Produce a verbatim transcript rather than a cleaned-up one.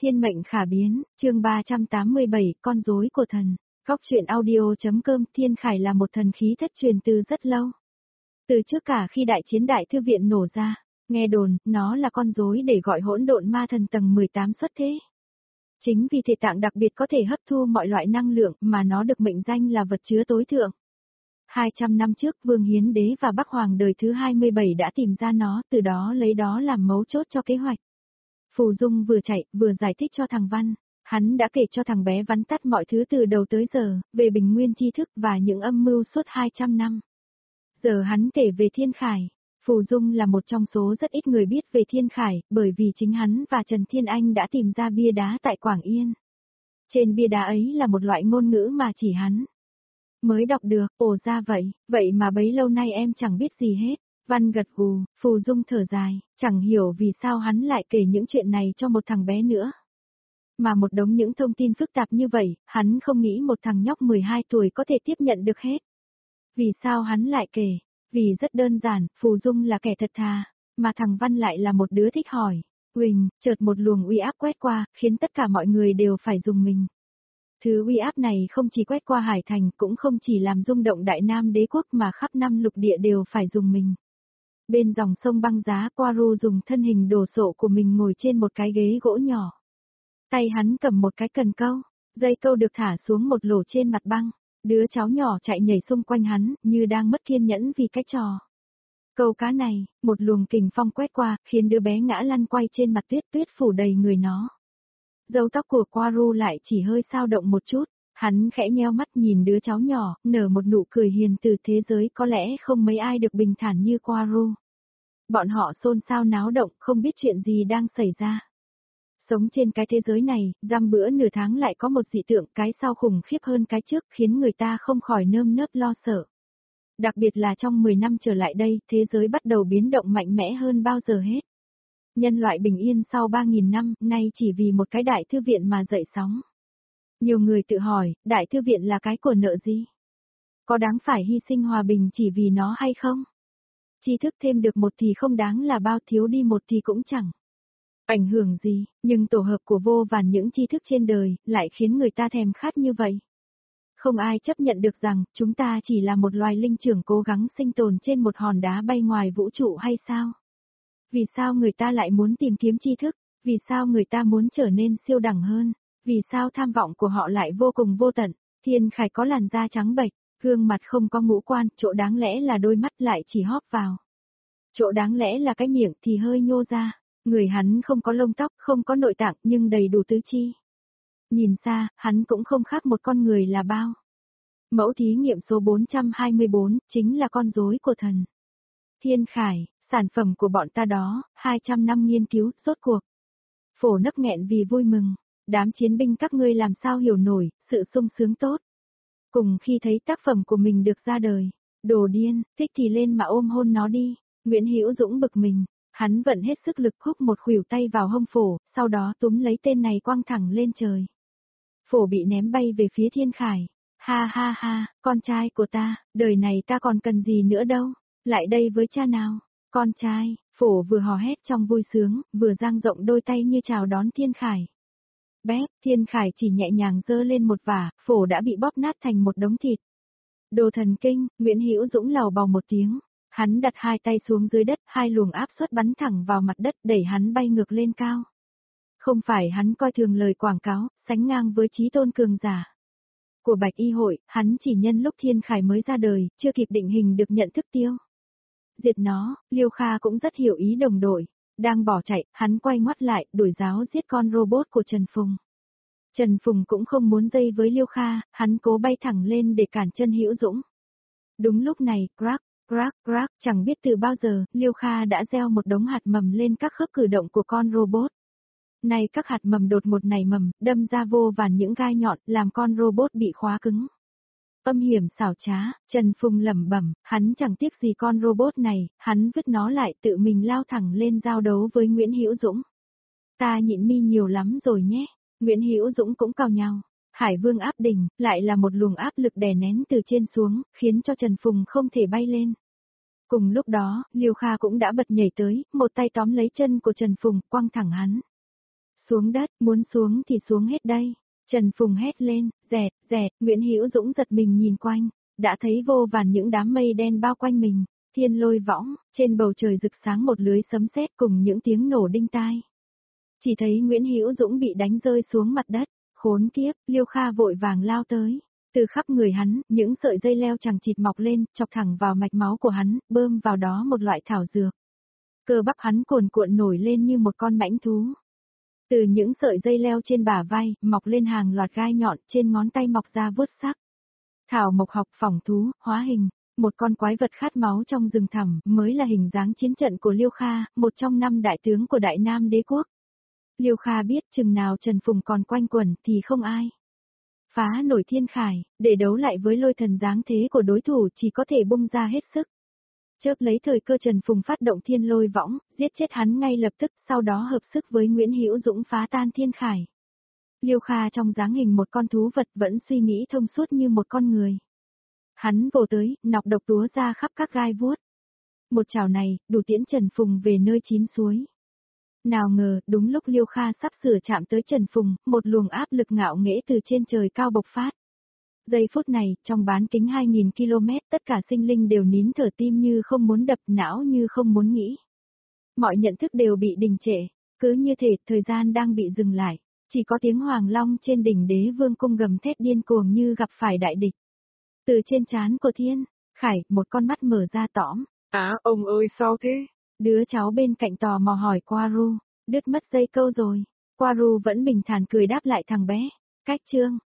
Thiên mệnh khả biến, chương ba trăm tám mươi bảy, con rối của thần. Góc truyện audio.com. Thiên Khải là một thần khí thất truyền từ rất lâu. Từ trước cả khi đại chiến đại thư viện nổ ra, nghe đồn, nó là con rối để gọi hỗn độn ma thần tầng mười tám xuất thế. Chính vì thể tạng đặc biệt có thể hấp thu mọi loại năng lượng mà nó được mệnh danh là vật chứa tối thượng. hai trăm năm trước Vương Hiến Đế và Bắc Hoàng đời thứ hai mươi bảy đã tìm ra nó, từ đó lấy đó làm mấu chốt cho kế hoạch. Phù Dung vừa chạy, vừa giải thích cho thằng Văn. Hắn đã kể cho thằng bé vắn tắt mọi thứ từ đầu tới giờ, về bình nguyên tri thức và những âm mưu suốt hai trăm năm. Giờ hắn kể về Thiên Khải. Phù Dung là một trong số rất ít người biết về Thiên Khải, bởi vì chính hắn và Trần Thiên Anh đã tìm ra bia đá tại Quảng Yên. Trên bia đá ấy là một loại ngôn ngữ mà chỉ hắn mới đọc được. Ồ ra vậy, vậy mà bấy lâu nay em chẳng biết gì hết. Văn gật gù, Phù Dung thở dài, chẳng hiểu vì sao hắn lại kể những chuyện này cho một thằng bé nữa. Mà một đống những thông tin phức tạp như vậy, hắn không nghĩ một thằng nhóc mười hai tuổi có thể tiếp nhận được hết. Vì sao hắn lại kể? Vì rất đơn giản, Phù Dung là kẻ thật thà, mà thằng Văn lại là một đứa thích hỏi. Huỳnh, chợt một luồng uy áp quét qua, khiến tất cả mọi người đều phải dùng mình. Thứ uy áp này không chỉ quét qua Hải Thành, cũng không chỉ làm rung động Đại Nam đế quốc mà khắp năm lục địa đều phải dùng mình. Bên dòng sông băng giá, Quaru dùng thân hình đồ sộ của mình ngồi trên một cái ghế gỗ nhỏ. Tay hắn cầm một cái cần câu, dây câu được thả xuống một lỗ trên mặt băng. Đứa cháu nhỏ chạy nhảy xung quanh hắn, như đang mất kiên nhẫn vì cái trò câu cá này. Một luồng kình phong quét qua, khiến đứa bé ngã lăn quay trên mặt tuyết, tuyết phủ đầy người nó. Râu tóc của Quaru lại chỉ hơi xao động một chút. Hắn khẽ nheo mắt nhìn đứa cháu nhỏ, nở một nụ cười hiền từ. Thế giới có lẽ không mấy ai được bình thản như Quaru. Bọn họ xôn xao náo động, không biết chuyện gì đang xảy ra. Sống trên cái thế giới này, dăm bữa nửa tháng lại có một dị tượng, cái sau khủng khiếp hơn cái trước, khiến người ta không khỏi nơm nớp lo sợ. Đặc biệt là trong mười năm trở lại đây, thế giới bắt đầu biến động mạnh mẽ hơn bao giờ hết. Nhân loại bình yên sau ba nghìn năm, nay chỉ vì một cái đại thư viện mà dậy sóng. Nhiều người tự hỏi, đại thư viện là cái của nợ gì? Có đáng phải hy sinh hòa bình chỉ vì nó hay không? Tri thức thêm được một thì không đáng là bao, thiếu đi một thì cũng chẳng ảnh hưởng gì, nhưng tổ hợp của vô vàn những tri thức trên đời, lại khiến người ta thèm khát như vậy. Không ai chấp nhận được rằng, chúng ta chỉ là một loài linh trưởng cố gắng sinh tồn trên một hòn đá bay ngoài vũ trụ hay sao? Vì sao người ta lại muốn tìm kiếm tri thức? Vì sao người ta muốn trở nên siêu đẳng hơn? Vì sao tham vọng của họ lại vô cùng vô tận? Thiên Khải có làn da trắng bệch, gương mặt không có ngũ quan, chỗ đáng lẽ là đôi mắt lại chỉ hóp vào. Chỗ đáng lẽ là cái miệng thì hơi nhô ra. Người hắn không có lông tóc, không có nội tạng nhưng đầy đủ tứ chi. Nhìn xa, hắn cũng không khác một con người là bao. Mẫu thí nghiệm số bốn trăm hai mươi bốn, chính là con rối của thần. Thiên Khải, sản phẩm của bọn ta đó, hai trăm năm nghiên cứu, rốt cuộc. Phổ nấc nghẹn vì vui mừng. Đám chiến binh các ngươi làm sao hiểu nổi, sự sung sướng tốt. Cùng khi thấy tác phẩm của mình được ra đời. Đồ điên, thích thì lên mà ôm hôn nó đi. Nguyễn Hữu Dũng bực mình. Hắn vận hết sức lực húc một khuỷu tay vào hông Phổ, sau đó túm lấy tên này quăng thẳng lên trời. Phổ bị ném bay về phía Thiên Khải. Ha ha ha, con trai của ta, đời này ta còn cần gì nữa đâu, lại đây với cha nào. Con trai, Phổ vừa hò hét trong vui sướng, vừa dang rộng đôi tay như chào đón Thiên Khải. Bép, Thiên Khải chỉ nhẹ nhàng giơ lên một vả, Phổ đã bị bóp nát thành một đống thịt. Đồ thần kinh, Nguyễn Hữu Dũng lầu bầu một tiếng. Hắn đặt hai tay xuống dưới đất, hai luồng áp suất bắn thẳng vào mặt đất đẩy hắn bay ngược lên cao. Không phải hắn coi thường lời quảng cáo, sánh ngang với chí tôn cường giả của Bạch Y hội, hắn chỉ nhân lúc Thiên Khải mới ra đời, chưa kịp định hình được nhận thức tiêu diệt nó. Liêu Kha cũng rất hiểu ý đồng đội. Đang bỏ chạy, hắn quay ngoắt lại, đổi giáo giết con robot của Trần Phùng. Trần Phùng cũng không muốn dây với Liêu Kha, hắn cố bay thẳng lên để cản chân Hữu Dũng. Đúng lúc này, crack, crack, crack, chẳng biết từ bao giờ, Liêu Kha đã gieo một đống hạt mầm lên các khớp cử động của con robot. Nay các hạt mầm đột ngột nảy mầm, đâm ra vô vàn những gai nhọn, làm con robot bị khóa cứng. Âm hiểm xảo trá, Trần Phùng lẩm bẩm, hắn chẳng tiếc gì con robot này, hắn vứt nó lại tự mình lao thẳng lên giao đấu với Nguyễn Hữu Dũng. Ta nhịn mi nhiều lắm rồi nhé, Nguyễn Hữu Dũng cũng cào nhào. Hải Vương áp đỉnh, lại là một luồng áp lực đè nén từ trên xuống, khiến cho Trần Phùng không thể bay lên. Cùng lúc đó, Liêu Kha cũng đã bật nhảy tới, một tay tóm lấy chân của Trần Phùng, quăng thẳng hắn Xuống đất, muốn xuống thì xuống hết đây. Trần Phùng hét lên, dẹt, dẹt, Nguyễn Hữu Dũng giật mình nhìn quanh, đã thấy vô vàn những đám mây đen bao quanh mình, thiên lôi võng, trên bầu trời rực sáng một lưới sấm sét cùng những tiếng nổ đinh tai. Chỉ thấy Nguyễn Hữu Dũng bị đánh rơi xuống mặt đất, khốn kiếp, Liêu Kha vội vàng lao tới. Từ khắp người hắn, những sợi dây leo chằng chịt mọc lên, chọc thẳng vào mạch máu của hắn, bơm vào đó một loại thảo dược. Cơ bắp hắn cuồn cuộn nổi lên như một con mãnh thú. Từ những sợi dây leo trên bả vai, mọc lên hàng loạt gai nhọn, trên ngón tay mọc ra vuốt sắc. Thảo mộc học phỏng thú, hóa hình, một con quái vật khát máu trong rừng thẳm, mới là hình dáng chiến trận của Liêu Kha, một trong năm đại tướng của Đại Nam Đế quốc. Liêu Kha biết chừng nào Trần Phùng còn quanh quẩn thì không ai phá nổi thiên khải, để đấu lại với lôi thần dáng thế của đối thủ chỉ có thể bung ra hết sức. Chớp lấy thời cơ Trần Phùng phát động thiên lôi võng, giết chết hắn ngay lập tức, sau đó hợp sức với Nguyễn Hữu Dũng phá tan thiên khải. Liêu Kha trong dáng hình một con thú vật vẫn suy nghĩ thông suốt như một con người. Hắn vồ tới, nọc độc túa ra khắp các gai vuốt. Một chảo này, đủ tiễn Trần Phùng về nơi chín suối. Nào ngờ, đúng lúc Liêu Kha sắp sửa chạm tới Trần Phùng, một luồng áp lực ngạo nghễ từ trên trời cao bộc phát. Giây phút này, trong bán kính hai nghìn ki lô mét, tất cả sinh linh đều nín thở, tim như không muốn đập, não như không muốn nghĩ. Mọi nhận thức đều bị đình trệ, cứ như thể thời gian đang bị dừng lại, chỉ có tiếng Hoàng Long trên đỉnh Đế Vương cung gầm thét điên cuồng như gặp phải đại địch. Từ trên trán của Thiên Khải, một con mắt mở ra tõm. À, ông ơi sao thế? Đứa cháu bên cạnh tò mò hỏi Quaru, đứt mất dây câu rồi. Quaru vẫn bình thản cười đáp lại thằng bé. Cách chương.